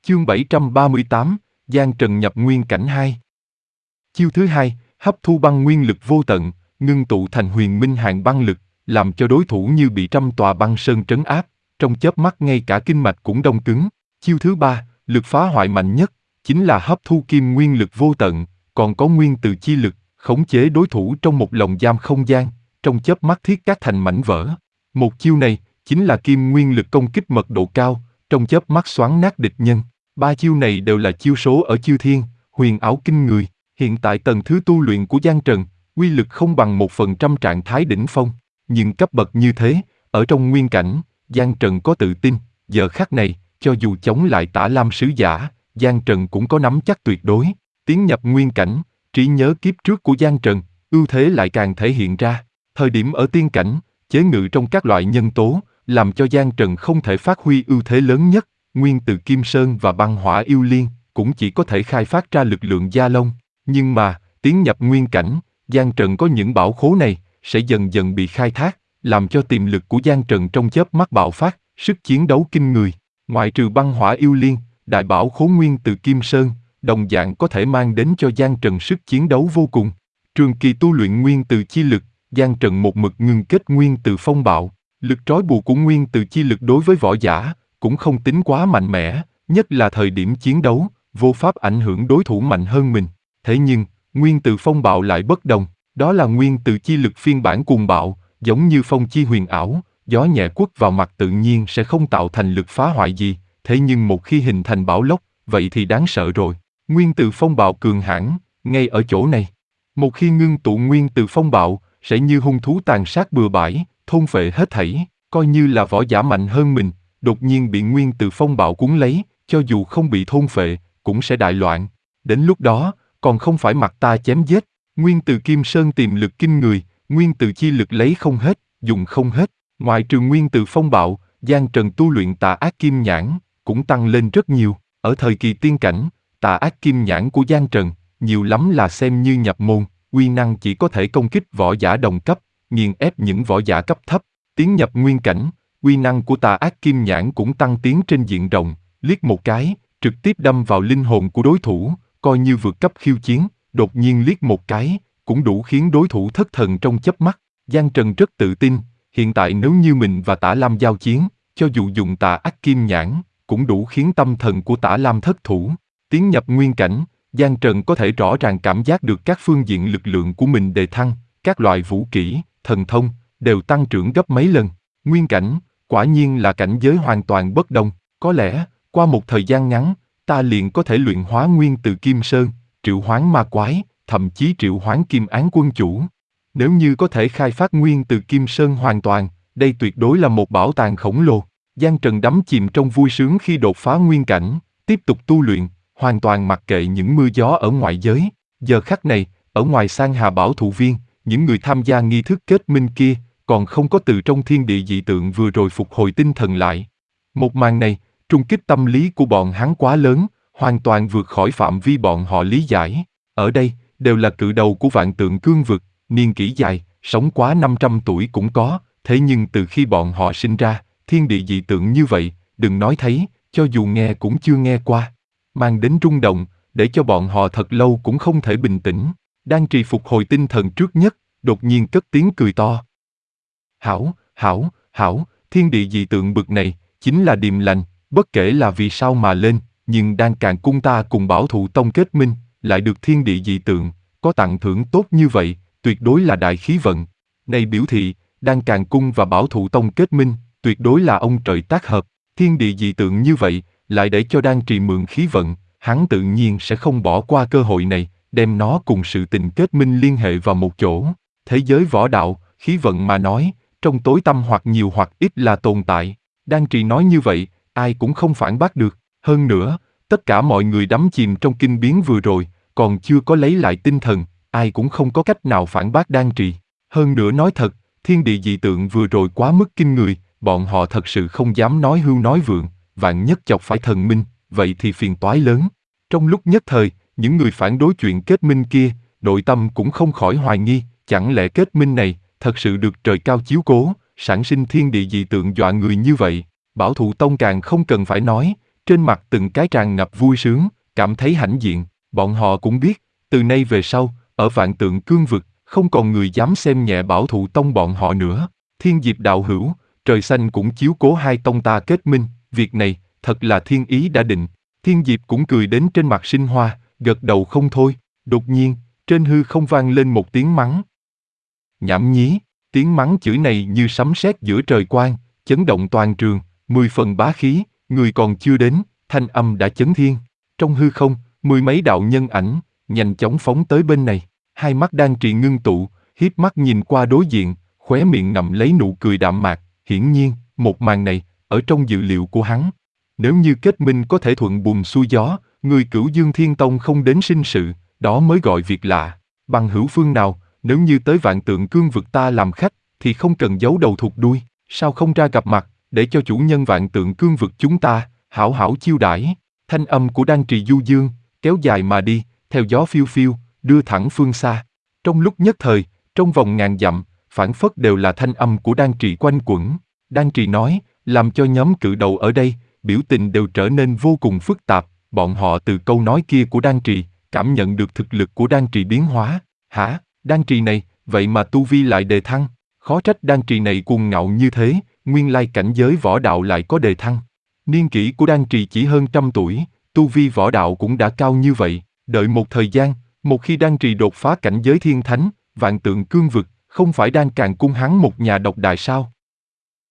Chương 738, Giang Trần nhập nguyên cảnh 2. Chiêu thứ hai, hấp thu băng nguyên lực vô tận, ngưng tụ thành huyền minh hàn băng lực, làm cho đối thủ như bị trăm tòa băng sơn trấn áp, trong chớp mắt ngay cả kinh mạch cũng đông cứng. Chiêu thứ ba, lực phá hoại mạnh nhất, chính là hấp thu kim nguyên lực vô tận, còn có nguyên từ chi lực, khống chế đối thủ trong một lồng giam không gian, trong chớp mắt thiết cắt thành mảnh vỡ. Một chiêu này, chính là kim nguyên lực công kích mật độ cao, trong chớp mắt xoắn nát địch nhân. Ba chiêu này đều là chiêu số ở Chư Thiên, huyền ảo kinh người. Hiện tại tầng thứ tu luyện của Giang Trần, uy lực không bằng 1% trạng thái đỉnh phong. Nhưng cấp bậc như thế, ở trong nguyên cảnh, Giang Trần có tự tin, giờ khắc này, cho dù chống lại Tả Lam sứ giả, Giang Trần cũng có nắm chắc tuyệt đối. Tiến nhập nguyên cảnh, trí nhớ kiếp trước của Giang Trần, ưu thế lại càng thể hiện ra. Thời điểm ở tiên cảnh, chế ngự trong các loại nhân tố, làm cho Giang Trần không thể phát huy ưu thế lớn nhất. Nguyên từ Kim Sơn và băng hỏa yêu liên, cũng chỉ có thể khai phát ra lực lượng gia long. Nhưng mà, tiến nhập nguyên cảnh, Giang Trần có những bảo khố này, sẽ dần dần bị khai thác, làm cho tiềm lực của Giang Trần trong chớp mắt bạo phát, sức chiến đấu kinh người. Ngoại trừ băng hỏa yêu liên, đại bảo khố nguyên từ Kim Sơn, đồng dạng có thể mang đến cho Giang Trần sức chiến đấu vô cùng. Trường kỳ tu luyện nguyên từ chi lực, Giang Trần một mực ngưng kết nguyên từ phong bạo. Lực trói buộc của nguyên từ chi lực đối với võ giả, cũng không tính quá mạnh mẽ, nhất là thời điểm chiến đấu, vô pháp ảnh hưởng đối thủ mạnh hơn mình. Thế nhưng, nguyên từ phong bạo lại bất đồng, đó là nguyên từ chi lực phiên bản cuồng bạo, giống như phong chi huyền ảo, gió nhẹ quất vào mặt tự nhiên sẽ không tạo thành lực phá hoại gì, thế nhưng một khi hình thành bão lốc, vậy thì đáng sợ rồi. Nguyên từ phong bạo cường hãn, ngay ở chỗ này. Một khi ngưng tụ nguyên từ phong bạo, sẽ như hung thú tàn sát bừa bãi, thôn phệ hết thảy, coi như là võ giả mạnh hơn mình, đột nhiên bị nguyên từ phong bạo cuốn lấy, cho dù không bị thôn phệ, cũng sẽ đại loạn. Đến lúc đó, còn không phải mặt ta chém giết. Nguyên từ Kim Sơn tiềm lực kinh người, nguyên từ chi lực lấy không hết, dùng không hết. Ngoại trừ nguyên từ phong bạo, Giang Trần tu luyện Tà Ác Kim Nhãn cũng tăng lên rất nhiều. Ở thời kỳ tiên cảnh, Tà Ác Kim Nhãn của Giang Trần, nhiều lắm là xem như nhập môn, uy năng chỉ có thể công kích võ giả đồng cấp, nghiền ép những võ giả cấp thấp. Tiến nhập nguyên cảnh, uy năng của Tà Ác Kim Nhãn cũng tăng tiến trên diện rộng, liếc một cái, trực tiếp đâm vào linh hồn của đối thủ, coi như vượt cấp khiêu chiến, đột nhiên liếc một cái, cũng đủ khiến đối thủ thất thần trong chớp mắt. Giang Trần rất tự tin, hiện tại nếu như mình và Tả Lam giao chiến, cho dù dùng Tà Ác Kim Nhãn, cũng đủ khiến tâm thần của Tả Lam thất thủ. Tiến nhập nguyên cảnh, Giang Trần có thể rõ ràng cảm giác được các phương diện lực lượng của mình đề thăng, các loại vũ kỹ, thần thông, đều tăng trưởng gấp mấy lần. Nguyên cảnh, quả nhiên là cảnh giới hoàn toàn bất đồng. Có lẽ, qua một thời gian ngắn, ta liền có thể luyện hóa nguyên từ Kim Sơn, triệu hoán ma quái, thậm chí triệu hoán Kim Án quân chủ. Nếu như có thể khai phát nguyên từ Kim Sơn hoàn toàn, đây tuyệt đối là một bảo tàng khổng lồ. Giang Trần đắm chìm trong vui sướng khi đột phá nguyên cảnh, tiếp tục tu luyện, hoàn toàn mặc kệ những mưa gió ở ngoại giới. Giờ khắc này, ở ngoài Sang Hà Bảo Thụ Viên, những người tham gia nghi thức kết minh kia, còn không có từ trong thiên địa dị tượng vừa rồi phục hồi tinh thần lại. Một màn này, trung kích tâm lý của bọn hắn quá lớn, hoàn toàn vượt khỏi phạm vi bọn họ lý giải. Ở đây, đều là cự đầu của vạn tượng cương vực, niên kỷ dài, sống quá 500 tuổi cũng có, thế nhưng từ khi bọn họ sinh ra, thiên địa dị tượng như vậy, đừng nói thấy, cho dù nghe cũng chưa nghe qua. Mang đến rung động, để cho bọn họ thật lâu cũng không thể bình tĩnh. Đang trì phục hồi tinh thần trước nhất, đột nhiên cất tiếng cười to. Hảo, thiên địa dị tượng bực này, chính là điềm lành, bất kể là vì sao mà lên, nhưng Đan Càn Cung ta cùng Bảo Thụ Tông kết minh, lại được thiên địa dị tượng, có tặng thưởng tốt như vậy, tuyệt đối là đại khí vận. Này biểu thị, Đan Càn Cung và Bảo Thụ Tông kết minh, tuyệt đối là ông trời tác hợp, thiên địa dị tượng như vậy, lại để cho Đan Trì mượn khí vận, hắn tự nhiên sẽ không bỏ qua cơ hội này, đem nó cùng sự tình kết minh liên hệ vào một chỗ. Thế giới võ đạo, khí vận mà nói, trong tối tăm hoặc nhiều hoặc ít là tồn tại. Đan Trì nói như vậy, ai cũng không phản bác được. Hơn nữa, tất cả mọi người đắm chìm trong kinh biến vừa rồi, còn chưa có lấy lại tinh thần, ai cũng không có cách nào phản bác Đan Trì. Hơn nữa nói thật, thiên địa dị tượng vừa rồi quá mức kinh người, bọn họ thật sự không dám nói hưu nói vượng, vạn nhất chọc phải thần minh, vậy thì phiền toái lớn. Trong lúc nhất thời, những người phản đối chuyện kết minh kia, nội tâm cũng không khỏi hoài nghi, chẳng lẽ kết minh này thật sự được trời cao chiếu cố, sản sinh thiên địa dị tượng dọa người như vậy. Bảo Thụ Tông càng không cần phải nói, Trên mặt từng cái tràn ngập vui sướng, cảm thấy hãnh diện. Bọn họ cũng biết, từ nay về sau, ở Vạn Tượng Cương vực, không còn người dám xem nhẹ Bảo Thụ Tông bọn họ nữa. Thiên Diệp đạo hữu, trời xanh cũng chiếu cố hai tông ta kết minh, việc này, thật là thiên ý đã định. Thiên Diệp cũng cười đến trên mặt sinh hoa, gật đầu không thôi. Đột nhiên, trên hư không vang lên một tiếng mắng. Nhảm nhí, tiếng mắng chửi này như sấm sét giữa trời quang, chấn động toàn trường, 10 phần bá khí, người còn chưa đến, thanh âm đã chấn thiên. Trong hư không, 10 mấy đạo nhân ảnh, nhanh chóng phóng tới bên này, hai mắt đang trì ngưng tụ, hiếp mắt nhìn qua đối diện, khóe miệng ngậm lấy nụ cười đạm mạc, hiển nhiên, một màn này, ở trong dự liệu của hắn. Nếu như kết minh có thể thuận buồm xuôi gió, người Cửu Dương Thiên Tông không đến sinh sự, đó mới gọi việc lạ. Bằng hữu phương nào, nếu như tới Vạn Tượng Cương vực ta làm khách, thì không cần giấu đầu thụt đuôi, sao không ra gặp mặt, để cho chủ nhân Vạn Tượng Cương vực chúng ta, hảo hảo chiêu đãi. Thanh âm của Đan Trì du dương, kéo dài mà đi, theo gió phiêu phiêu, đưa thẳng phương xa. Trong lúc nhất thời, trong vòng ngàn dặm, phảng phất đều là thanh âm của Đan Trì quanh quẩn. Đan Trì nói, làm cho nhóm cự đầu ở đây, biểu tình đều trở nên vô cùng phức tạp, bọn họ từ câu nói kia của Đan Trì, cảm nhận được thực lực của Đan Trì biến hóa. Hả, Đan Trì này, vậy mà tu vi lại đề thăng, khó trách Đan Trì này cuồng ngạo như thế, nguyên lai cảnh giới võ đạo lại có đề thăng. Niên kỷ của Đan Trì chỉ hơn 100 tuổi, tu vi võ đạo cũng đã cao như vậy, đợi một thời gian, một khi Đan Trì đột phá cảnh giới thiên thánh, Vạn Tượng Cương vực, không phải đang càng cung hắn một nhà độc đại sao?